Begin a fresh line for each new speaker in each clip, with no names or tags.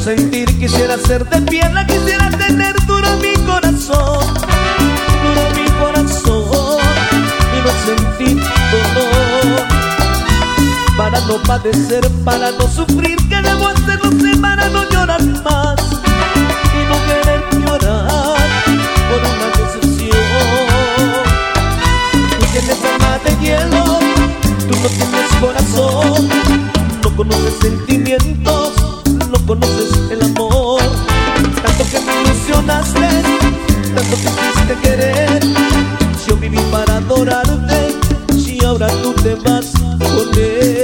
sentir, quisiera ser de piedra, quisiera tener duro mi corazón y no sentir dolor. Para no padecer, para no sufrir, ¿qué debo hacer? No sé, para no llorar más y no querer llorar por una decepción. Tú tienes alma de hielo, tú no tienes corazón, no conoces sentimientos, no conoces el amor. Tanto que me ilusionaste, tanto que quisiste querer, yo viví para adorarte, si ahora tú te vas con él.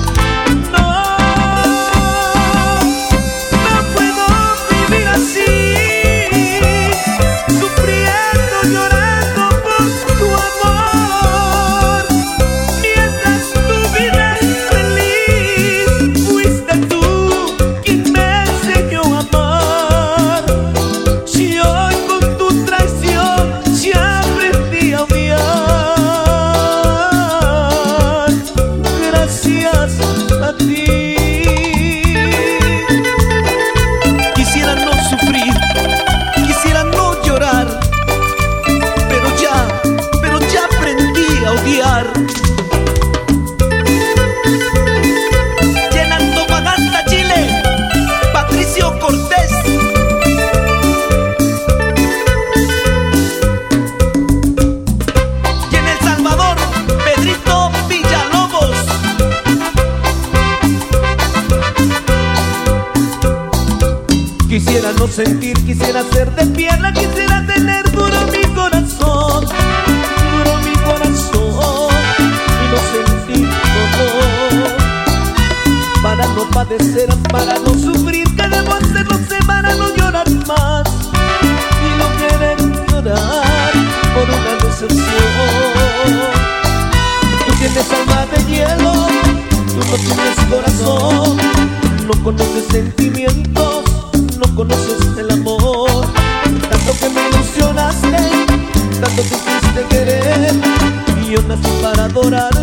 Quisiera no sentir, quisiera ser de piedra, quisiera tener duro mi corazón y no sentir dolor. Para no padecer, para no sufrir, ¿qué debo hacer? No sé, para no llorar más y no querer llorar por una decepción. Tú tienes alma de hielo, tú no tienes corazón, no conoces sentimientos, no conoces el amor. Tanto que me ilusionaste, tanto que quisiste querer, y yo nací para adorar.